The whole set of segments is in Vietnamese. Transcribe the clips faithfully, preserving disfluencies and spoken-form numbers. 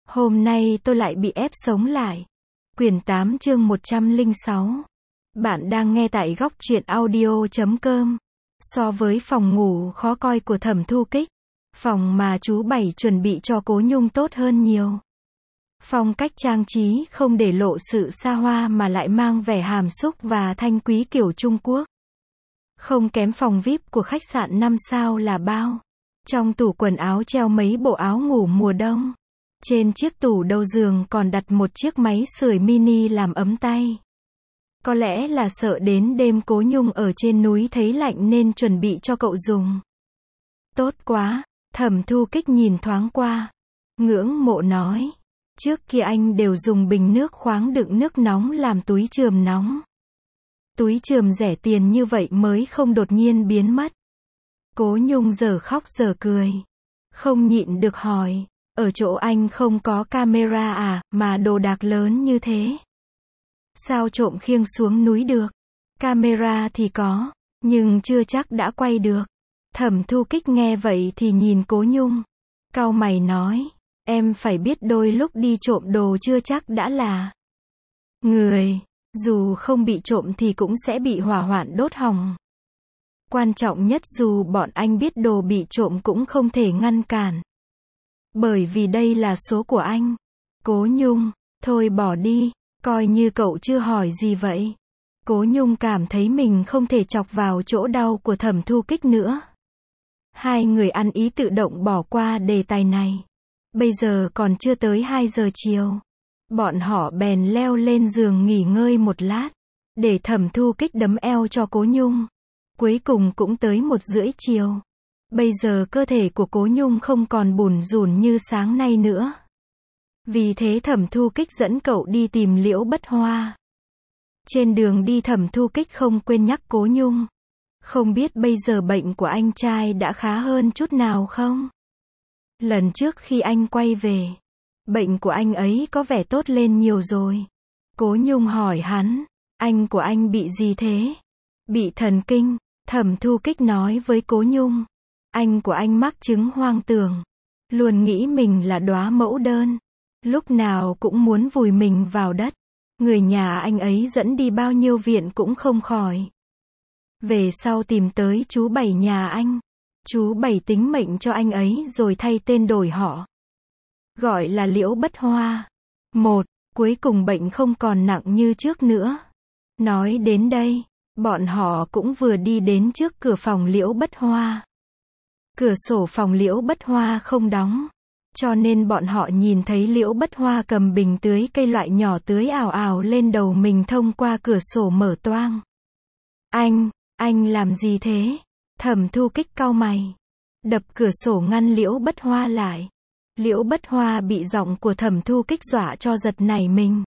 Hôm nay tôi lại bị ép sống lại. Quyển tám chương một trăm lẻ sáu. Bạn đang nghe tại góc truyện audio chấm com. So với phòng ngủ khó coi của Thẩm Thu Kích, phòng mà chú Bảy chuẩn bị cho Cố Nhung tốt hơn nhiều. Phong cách trang trí không để lộ sự xa hoa mà lại mang vẻ hàm xúc và thanh quý kiểu Trung Quốc. Không kém phòng vi ai pi của khách sạn năm sao là bao. Trong tủ quần áo treo mấy bộ áo ngủ mùa đông. Trên chiếc tủ đầu giường còn đặt một chiếc máy sưởi mini làm ấm tay. Có lẽ là sợ đến đêm Cố Nhung ở trên núi thấy lạnh nên chuẩn bị cho cậu dùng. Tốt quá, Thẩm Thu Kích nhìn thoáng qua. Ngưỡng mộ nói. Trước kia anh đều dùng bình nước khoáng đựng nước nóng làm túi chườm nóng. Túi chườm rẻ tiền như vậy mới không đột nhiên biến mất. Cố Nhung giờ khóc giờ cười. Không nhịn được hỏi. Ở chỗ anh không có camera à, mà đồ đạc lớn như thế. Sao trộm khiêng xuống núi được? Camera thì có, nhưng chưa chắc đã quay được. Thẩm Thu Kích nghe vậy thì nhìn Cố Nhung. Cau mày nói, em phải biết đôi lúc đi trộm đồ chưa chắc đã là người. Dù không bị trộm thì cũng sẽ bị hỏa hoạn đốt hỏng. Quan trọng nhất dù bọn anh biết đồ bị trộm cũng không thể ngăn cản. Bởi vì đây là số của anh. Cố Nhung, thôi bỏ đi, coi như cậu chưa hỏi gì vậy. Cố Nhung cảm thấy mình không thể chọc vào chỗ đau của Thẩm Thu Kích nữa. Hai người ăn ý tự động bỏ qua đề tài này. Bây giờ còn chưa tới hai giờ chiều. Bọn họ bèn leo lên giường nghỉ ngơi một lát. Để Thẩm Thu Kích đấm eo cho Cố Nhung. Cuối cùng cũng tới một rưỡi chiều. Bây giờ cơ thể của Cố Nhung không còn bủn rủn như sáng nay nữa. Vì thế Thẩm Thu Kích dẫn cậu đi tìm Liễu Bất Hoa. Trên đường đi Thẩm Thu Kích không quên nhắc Cố Nhung. Không biết bây giờ bệnh của anh trai đã khá hơn chút nào không? Lần trước khi anh quay về, bệnh của anh ấy có vẻ tốt lên nhiều rồi. Cố Nhung hỏi hắn, anh của anh bị gì thế? Bị thần kinh, Thẩm Thu Kích nói với Cố Nhung. Anh của anh mắc chứng hoang tưởng. Luôn nghĩ mình là đóa mẫu đơn. Lúc nào cũng muốn vùi mình vào đất. Người nhà anh ấy dẫn đi bao nhiêu viện cũng không khỏi. Về sau tìm tới chú Bảy nhà anh. Chú Bảy tính mệnh cho anh ấy rồi thay tên đổi họ. Gọi là Liễu Bất Hoa. Một, cuối cùng bệnh không còn nặng như trước nữa. Nói đến đây, bọn họ cũng vừa đi đến trước cửa phòng Liễu Bất Hoa. Cửa sổ phòng Liễu Bất Hoa không đóng. Cho nên bọn họ nhìn thấy Liễu Bất Hoa cầm bình tưới cây loại nhỏ tưới ào ào lên đầu mình thông qua cửa sổ mở toang. Anh, anh làm gì thế? Thẩm Thu Kích cau mày. Đập cửa sổ ngăn Liễu Bất Hoa lại. Liễu Bất Hoa bị giọng của Thẩm Thu Kích dọa cho giật nảy mình.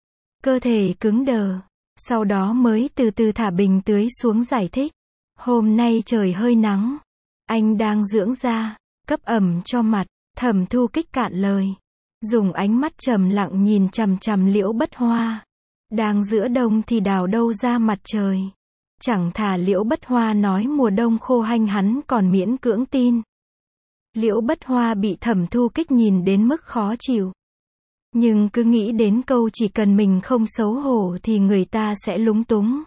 Cơ thể cứng đờ. Sau đó mới từ từ thả bình tưới xuống giải thích. Hôm nay trời hơi nắng. Anh đang dưỡng da, cấp ẩm cho mặt. Thẩm Thu Kích cạn lời. Dùng ánh mắt trầm lặng nhìn chằm chằm Liễu Bất Hoa. Đang giữa đông thì đào đâu ra mặt trời. Chẳng thà Liễu Bất Hoa nói mùa đông khô hanh hắn còn miễn cưỡng tin. Liễu Bất Hoa bị Thẩm Thu Kích nhìn đến mức khó chịu. Nhưng cứ nghĩ đến câu chỉ cần mình không xấu hổ thì người ta sẽ lúng túng.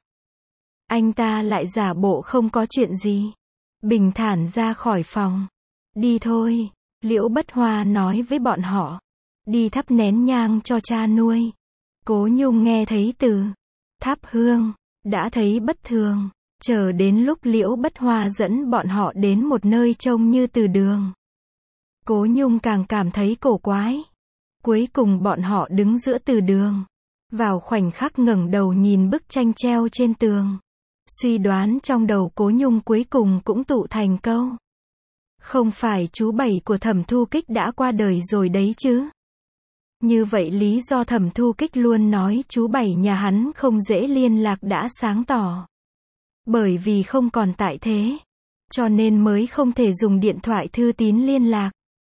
Anh ta lại giả bộ không có chuyện gì. Bình thản ra khỏi phòng. Đi thôi, Liễu Bất Hoa nói với bọn họ. Đi thắp nén nhang cho cha nuôi. Cố Nhung nghe thấy từ thắp hương, đã thấy bất thường. Chờ đến lúc Liễu Bất Hoa dẫn bọn họ đến một nơi trông như từ đường. Cố Nhung càng cảm thấy cổ quái. Cuối cùng bọn họ đứng giữa từ đường. Vào khoảnh khắc ngẩng đầu nhìn bức tranh treo trên tường. Suy đoán trong đầu Cố Nhung cuối cùng cũng tụ thành câu. Không phải chú Bảy của Thẩm Thu Kích đã qua đời rồi đấy chứ? Như vậy lý do Thẩm Thu Kích luôn nói chú Bảy nhà hắn không dễ liên lạc đã sáng tỏ. Bởi vì không còn tại thế. Cho nên mới không thể dùng điện thoại thư tín liên lạc.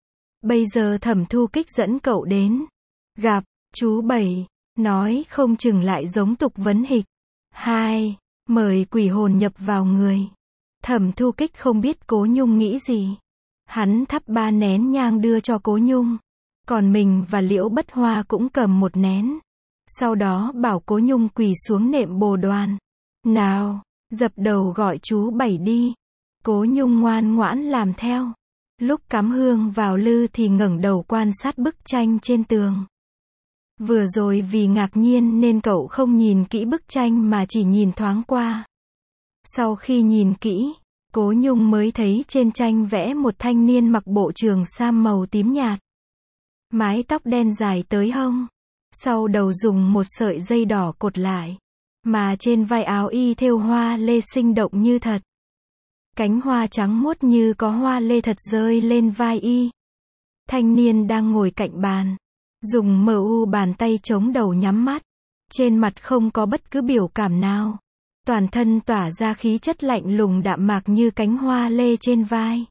Bây giờ Thẩm Thu Kích dẫn cậu đến. Gặp, chú Bảy. Nói không chừng lại giống tục vấn hịch. Hai. Mời quỷ hồn nhập vào người. Thẩm Thu Kích không biết Cố Nhung nghĩ gì. Hắn thắp ba nén nhang đưa cho Cố Nhung. Còn mình và Liễu Bất Hoa cũng cầm một nén. Sau đó bảo Cố Nhung quỳ xuống nệm bồ đoàn. Nào, dập đầu gọi chú Bảy đi. Cố Nhung ngoan ngoãn làm theo. Lúc cắm hương vào lư thì ngẩng đầu quan sát bức tranh trên tường. Vừa rồi vì ngạc nhiên nên cậu không nhìn kỹ bức tranh mà chỉ nhìn thoáng qua. Sau khi nhìn kỹ, Cố Nhung mới thấy trên tranh vẽ một thanh niên mặc bộ trường sam màu tím nhạt. Mái tóc đen dài tới hông. Sau đầu dùng một sợi dây đỏ cột lại. Mà trên vai áo y thêu hoa lê sinh động như thật. Cánh hoa trắng muốt như có hoa lê thật rơi lên vai y. Thanh niên đang ngồi cạnh bàn. Dùng mờ u bàn tay chống đầu nhắm mắt. Trên mặt không có bất cứ biểu cảm nào. Toàn thân tỏa ra khí chất lạnh lùng đạm mạc như cánh hoa lê trên vai.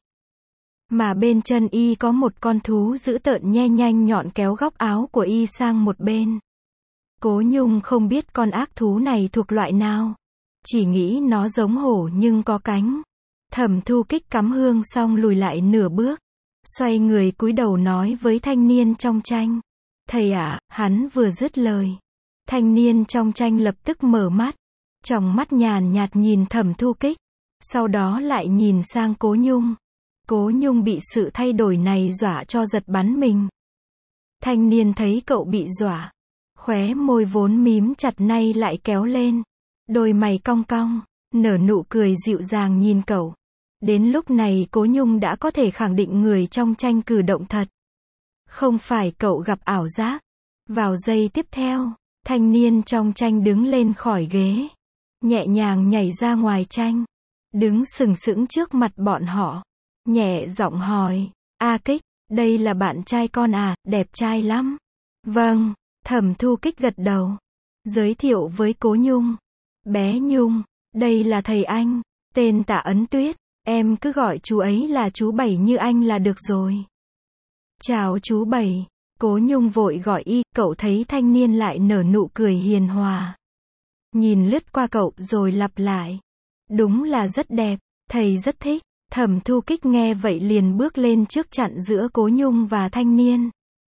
Mà bên chân y có một con thú dữ tợn nhe nhanh nhọn kéo góc áo của y sang một bên. Cố Nhung không biết con ác thú này thuộc loại nào. Chỉ nghĩ nó giống hổ nhưng có cánh. Thẩm Thu Kích cắm hương xong lùi lại nửa bước. Xoay người cúi đầu nói với thanh niên trong tranh. Thầy ạ, à, hắn vừa dứt lời. Thanh niên trong tranh lập tức mở mắt. Tròng mắt nhàn nhạt nhìn Thẩm Thu Kích. Sau đó lại nhìn sang Cố Nhung. Cố Nhung bị sự thay đổi này dọa cho giật bắn mình. Thanh niên thấy cậu bị dọa. Khóe môi vốn mím chặt nay lại kéo lên. Đôi mày cong cong, nở nụ cười dịu dàng nhìn cậu. Đến lúc này Cố Nhung đã có thể khẳng định người trong tranh cử động thật. Không phải cậu gặp ảo giác. Vào giây tiếp theo, thanh niên trong tranh đứng lên khỏi ghế. Nhẹ nhàng nhảy ra ngoài tranh. Đứng sừng sững trước mặt bọn họ. Nhẹ giọng hỏi, A Kích, đây là bạn trai con à, đẹp trai lắm. Vâng, Thẩm Thu Kích gật đầu. Giới thiệu với Cố Nhung. Bé Nhung, đây là thầy anh, tên Tạ Ấn Tuyết, em cứ gọi chú ấy là chú Bảy như anh là được rồi. Chào chú Bảy, Cố Nhung vội gọi y, cậu thấy thanh niên lại nở nụ cười hiền hòa. Nhìn lướt qua cậu rồi lặp lại. Đúng là rất đẹp, thầy rất thích. Thẩm Thu Kích nghe vậy liền bước lên trước chặn giữa Cố Nhung và thanh niên.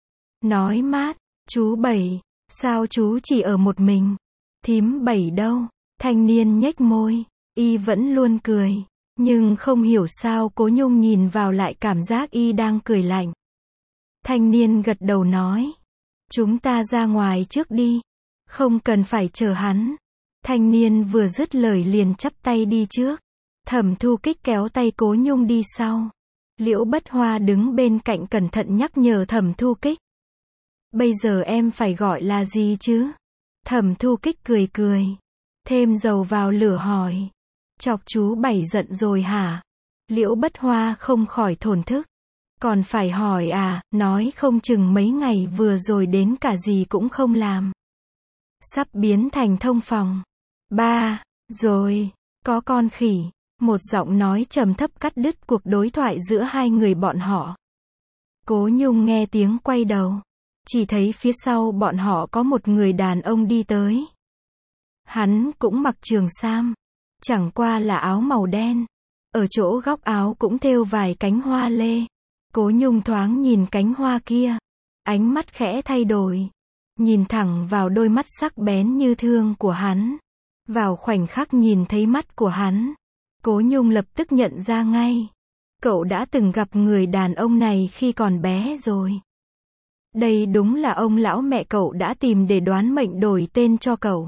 Nói mát, chú Bảy, sao chú chỉ ở một mình? Thím Bảy đâu? Thanh niên nhếch môi, y vẫn luôn cười. Nhưng không hiểu sao Cố Nhung nhìn vào lại cảm giác y đang cười lạnh. Thanh niên gật đầu nói. Chúng ta ra ngoài trước đi. Không cần phải chờ hắn. Thanh niên vừa dứt lời liền chắp tay đi trước. Thẩm Thu Kích kéo tay Cố Nhung đi sau. Liễu Bất Hoa đứng bên cạnh cẩn thận nhắc nhở Thẩm Thu Kích. Bây giờ em phải gọi là gì chứ? Thẩm Thu Kích cười cười. Thêm dầu vào lửa hỏi. Chọc chú Bảy giận rồi hả? Liễu Bất Hoa không khỏi thổn thức. Còn phải hỏi à, nói không chừng mấy ngày vừa rồi đến cả gì cũng không làm. Sắp biến thành thông phòng. Ba, rồi, có con khỉ. Một giọng nói trầm thấp cắt đứt cuộc đối thoại giữa hai người bọn họ. Cố Nhung nghe tiếng quay đầu. Chỉ thấy phía sau bọn họ có một người đàn ông đi tới. Hắn cũng mặc trường sam. Chẳng qua là áo màu đen. Ở chỗ góc áo cũng thêu vài cánh hoa lê. Cố Nhung thoáng nhìn cánh hoa kia. Ánh mắt khẽ thay đổi. Nhìn thẳng vào đôi mắt sắc bén như thương của hắn. Vào khoảnh khắc nhìn thấy mắt của hắn. Cố Nhung lập tức nhận ra ngay. Cậu đã từng gặp người đàn ông này khi còn bé rồi. Đây đúng là ông lão mẹ cậu đã tìm để đoán mệnh đổi tên cho cậu.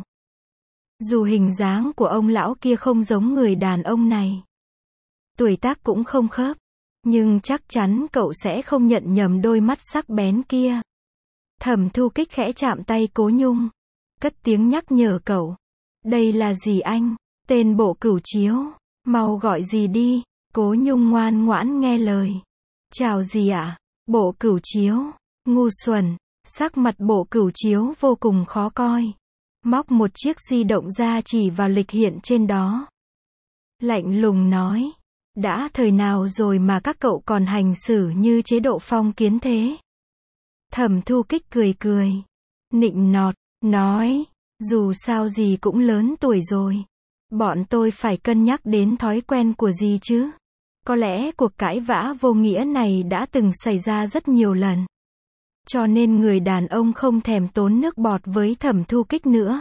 Dù hình dáng của ông lão kia không giống người đàn ông này. Tuổi tác cũng không khớp. Nhưng chắc chắn cậu sẽ không nhận nhầm đôi mắt sắc bén kia. Thẩm Thu Kích khẽ chạm tay Cố Nhung. Cất tiếng nhắc nhở cậu. Đây là gì anh? Tên Bộ Cửu Chiếu. Mau gọi gì đi. Cố Nhung ngoan ngoãn nghe lời. Chào gì ạ? À? Bộ Cửu Chiếu. Ngu xuẩn. Sắc mặt Bộ Cửu Chiếu vô cùng khó coi. Móc một chiếc di động ra chỉ vào lịch hiện trên đó. Lạnh lùng nói. Đã thời nào rồi mà các cậu còn hành xử như chế độ phong kiến thế? Thẩm Thu Kích cười cười. Nịnh nọt, nói. Dù sao gì cũng lớn tuổi rồi. Bọn tôi phải cân nhắc đến thói quen của gì chứ. Có lẽ cuộc cãi vã vô nghĩa này đã từng xảy ra rất nhiều lần. Cho nên người đàn ông không thèm tốn nước bọt với Thẩm Thu Kích nữa.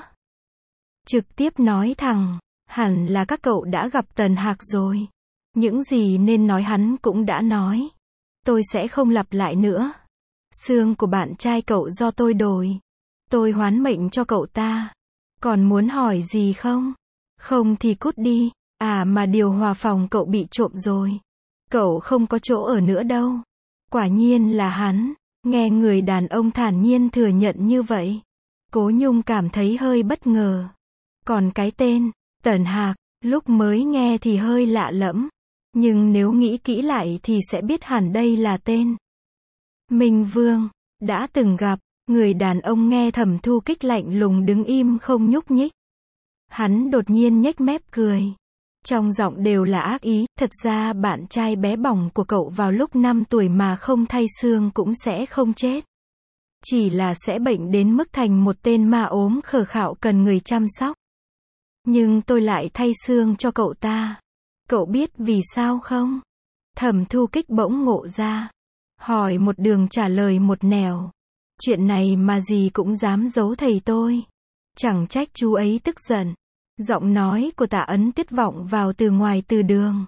Trực tiếp nói thẳng, hẳn là các cậu đã gặp Tần Hạc rồi. Những gì nên nói hắn cũng đã nói. Tôi sẽ không lặp lại nữa. Xương của bạn trai cậu do tôi đổi. Tôi hoán mệnh cho cậu ta. Còn muốn hỏi gì không? Không thì cút đi. À mà điều hòa phòng cậu bị trộm rồi. Cậu không có chỗ ở nữa đâu. Quả nhiên là hắn. Nghe người đàn ông thản nhiên thừa nhận như vậy, Cố Nhung cảm thấy hơi bất ngờ. Còn cái tên, Tần Hạc, lúc mới nghe thì hơi lạ lẫm. Nhưng nếu nghĩ kỹ lại thì sẽ biết hẳn đây là tên Minh Vương. Đã từng gặp, người đàn ông nghe Thẩm Thu Kích lạnh lùng đứng im không nhúc nhích. Hắn đột nhiên nhếch mép cười. Trong giọng đều là ác ý, thật ra bạn trai bé bỏng của cậu vào lúc năm tuổi mà không thay xương cũng sẽ không chết. Chỉ là sẽ bệnh đến mức thành một tên ma ốm khờ khạo cần người chăm sóc. Nhưng tôi lại thay xương cho cậu ta. Cậu biết vì sao không? Thẩm Thu Kích bỗng ngộ ra. Hỏi một đường trả lời một nẻo. Chuyện này mà gì cũng dám giấu thầy tôi. Chẳng trách chú ấy tức giận. Giọng nói của Tạ Ấn Tuyết vọng vào từ ngoài từ đường.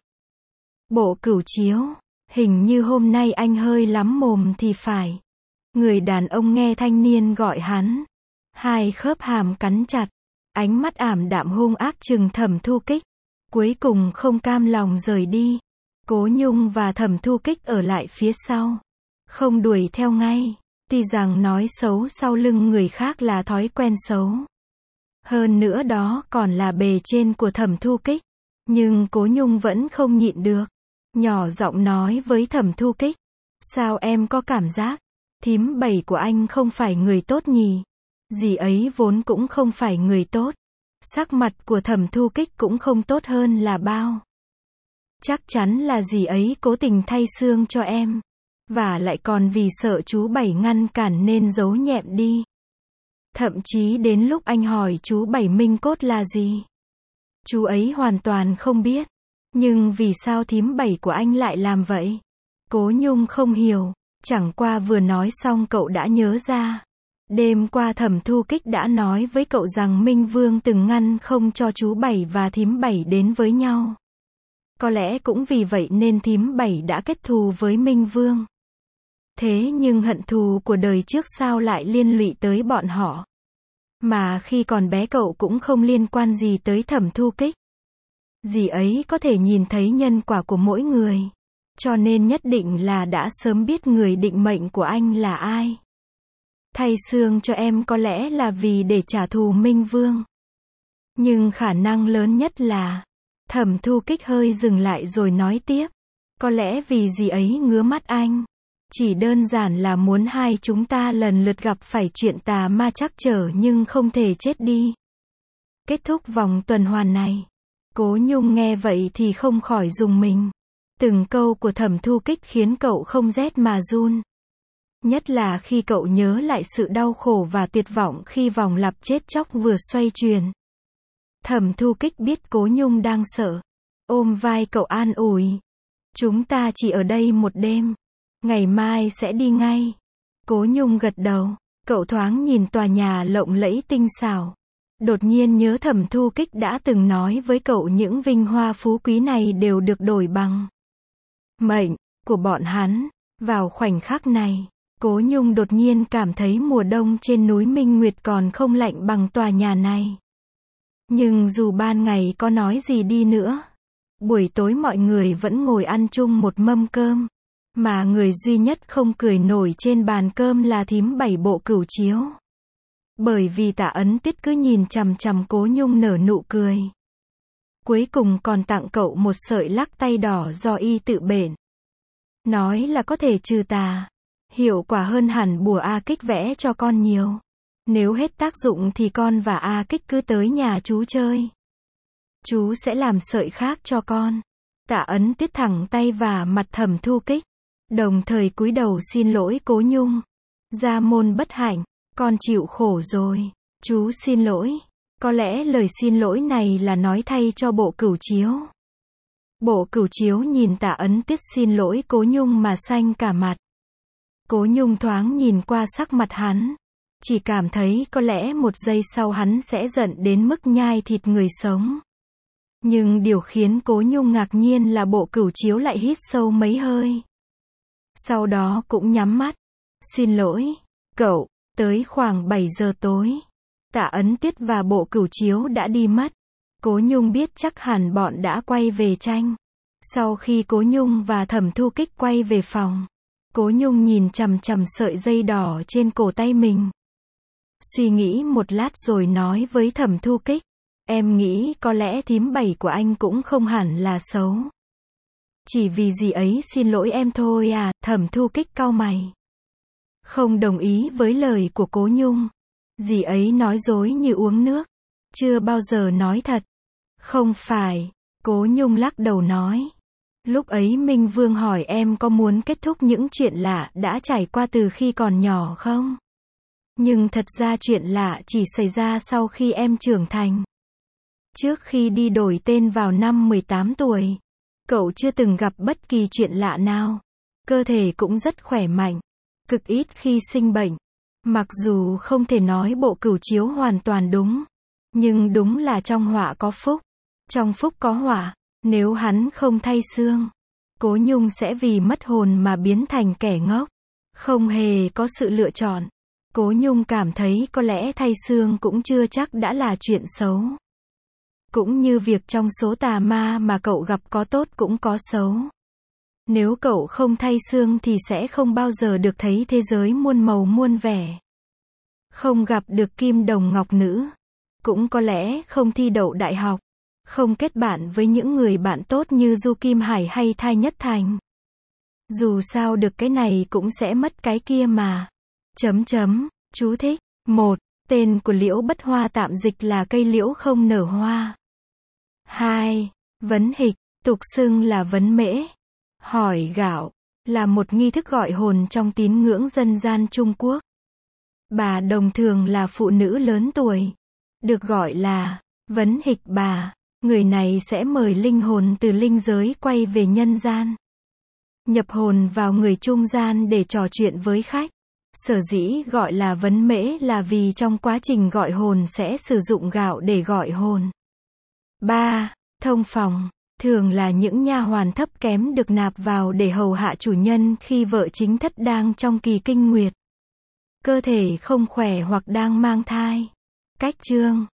Bộ Cửu Chiếu, hình như hôm nay anh hơi lắm mồm thì phải. Người đàn ông nghe thanh niên gọi hắn. Hai khớp hàm cắn chặt. Ánh mắt ảm đạm hung ác trừng Thẩm Thu Kích. Cuối cùng không cam lòng rời đi. Cố Nhung và Thẩm Thu Kích ở lại phía sau. Không đuổi theo ngay. Tuy rằng nói xấu sau lưng người khác là thói quen xấu. Hơn nữa đó còn là bề trên của Thẩm Thu Kích. Nhưng Cố Nhung vẫn không nhịn được. Nhỏ giọng nói với Thẩm Thu Kích. Sao em có cảm giác, thím bảy của anh không phải người tốt nhỉ? Dì ấy vốn cũng không phải người tốt. Sắc mặt của Thẩm Thu Kích cũng không tốt hơn là bao. Chắc chắn là dì ấy cố tình thay xương cho em. Và lại còn vì sợ chú Bảy ngăn cản nên giấu nhẹm đi. Thậm chí đến lúc anh hỏi chú Bảy Minh Cốt là gì, chú ấy hoàn toàn không biết. Nhưng vì sao thím Bảy của anh lại làm vậy? Cố Nhung không hiểu. Chẳng qua vừa nói xong cậu đã nhớ ra. Đêm qua Thẩm Thu Kích đã nói với cậu rằng Minh Vương từng ngăn không cho chú Bảy và thím Bảy đến với nhau. Có lẽ cũng vì vậy nên thím Bảy đã kết thù với Minh Vương. Thế nhưng hận thù của đời trước sao lại liên lụy tới bọn họ? Mà khi còn bé cậu cũng không liên quan gì tới Thẩm Thu Kích. Dì ấy có thể nhìn thấy nhân quả của mỗi người. Cho nên nhất định là đã sớm biết người định mệnh của anh là ai. Thay xương cho em có lẽ là vì để trả thù Minh Vương. Nhưng khả năng lớn nhất là... Thẩm Thu Kích hơi dừng lại rồi nói tiếp. Có lẽ vì dì ấy ngứa mắt anh. Chỉ đơn giản là muốn hai chúng ta lần lượt gặp phải chuyện tà ma trắc trở nhưng không thể chết đi. Kết thúc vòng tuần hoàn này. Cố Nhung nghe vậy thì không khỏi rùng mình. Từng câu của Thẩm Thu Kích khiến cậu không rét mà run. Nhất là khi cậu nhớ lại sự đau khổ và tuyệt vọng khi vòng lặp chết chóc vừa xoay chuyển. Thẩm Thu Kích biết Cố Nhung đang sợ. Ôm vai cậu an ủi. Chúng ta chỉ ở đây một đêm. Ngày mai sẽ đi ngay. Cố Nhung gật đầu. Cậu thoáng nhìn tòa nhà lộng lẫy tinh xảo. Đột nhiên nhớ Thẩm Thu Kích đã từng nói với cậu những vinh hoa phú quý này đều được đổi bằng mệnh của bọn hắn. Vào khoảnh khắc này, Cố Nhung đột nhiên cảm thấy mùa đông trên núi Minh Nguyệt còn không lạnh bằng tòa nhà này. Nhưng dù ban ngày có nói gì đi nữa, buổi tối mọi người vẫn ngồi ăn chung một mâm cơm. Mà người duy nhất không cười nổi trên bàn cơm là thím Bảy Bộ Cửu Chiếu. Bởi vì Tạ Ấn Tuyết cứ nhìn chằm chằm Cố Nhung nở nụ cười. Cuối cùng còn tặng cậu một sợi lắc tay đỏ do y tự bện. Nói là có thể trừ tà. Hiệu quả hơn hẳn bùa A Kích vẽ cho con nhiều. Nếu hết tác dụng thì con và A Kích cứ tới nhà chú chơi. Chú sẽ làm sợi khác cho con. Tạ Ấn Tuyết thẳng tay và mặt Thẩm Thu Kích. Đồng thời cúi đầu xin lỗi Cố Nhung. Gia môn bất hạnh, con chịu khổ rồi. Chú xin lỗi. Có lẽ lời xin lỗi này là nói thay cho Bộ Cửu Chiếu. Bộ Cửu Chiếu nhìn Tạ Ấn Tuyết xin lỗi Cố Nhung mà xanh cả mặt. Cố Nhung thoáng nhìn qua sắc mặt hắn. Chỉ cảm thấy có lẽ một giây sau hắn sẽ giận đến mức nhai thịt người sống. Nhưng điều khiến Cố Nhung ngạc nhiên là Bộ Cửu Chiếu lại hít sâu mấy hơi. Sau đó cũng nhắm mắt. Xin lỗi, cậu, tới khoảng bảy giờ tối. Tạ Ấn Tiết và Bộ Cửu Chiếu đã đi mất. Cố Nhung biết chắc hẳn bọn đã quay về tranh. Sau khi Cố Nhung và Thẩm Thu Kích quay về phòng, Cố Nhung nhìn chằm chằm sợi dây đỏ trên cổ tay mình. Suy nghĩ một lát rồi nói với Thẩm Thu Kích, em nghĩ có lẽ thím Bảy của anh cũng không hẳn là xấu. Chỉ vì dì ấy xin lỗi em thôi à, Thẩm Thu Kích cau mày. Không đồng ý với lời của Cố Nhung. Dì ấy nói dối như uống nước. Chưa bao giờ nói thật. Không phải, Cố Nhung lắc đầu nói. Lúc ấy Minh Vương hỏi em có muốn kết thúc những chuyện lạ đã trải qua từ khi còn nhỏ không? Nhưng thật ra chuyện lạ chỉ xảy ra sau khi em trưởng thành. Trước khi đi đổi tên vào năm mười tám tuổi, cậu chưa từng gặp bất kỳ chuyện lạ nào. Cơ thể cũng rất khỏe mạnh, cực ít khi sinh bệnh. Mặc dù không thể nói Bộ Cửu Chiếu hoàn toàn đúng, nhưng đúng là trong họa có phúc, trong phúc có họa. Nếu hắn không thay xương, Cố Nhung sẽ vì mất hồn mà biến thành kẻ ngốc. Không hề có sự lựa chọn. Cố Nhung cảm thấy có lẽ thay xương cũng chưa chắc đã là chuyện xấu. Cũng như việc trong số tà ma mà cậu gặp có tốt cũng có xấu. Nếu cậu không thay xương thì sẽ không bao giờ được thấy thế giới muôn màu muôn vẻ. Không gặp được kim đồng ngọc nữ. Cũng có lẽ không thi đậu đại học. Không kết bạn với những người bạn tốt như Du Kim Hải hay Thai Nhất Thành. Dù sao được cái này cũng sẽ mất cái kia mà. Chấm chấm, chú thích. một. Tên của liễu bất hoa tạm dịch là cây liễu không nở hoa. hai. Vấn hịch, tục xưng là vấn mễ. Hỏi gạo, là một nghi thức gọi hồn trong tín ngưỡng dân gian Trung Quốc. Bà đồng thường là phụ nữ lớn tuổi, được gọi là vấn hịch bà. Người này sẽ mời linh hồn từ linh giới quay về nhân gian. Nhập hồn vào người trung gian để trò chuyện với khách. Sở dĩ gọi là vấn mễ là vì trong quá trình gọi hồn sẽ sử dụng gạo để gọi hồn. ba. Thông phòng, thường là những nha hoàn thấp kém được nạp vào để hầu hạ chủ nhân khi vợ chính thất đang trong kỳ kinh nguyệt. Cơ thể không khỏe hoặc đang mang thai. Cách chương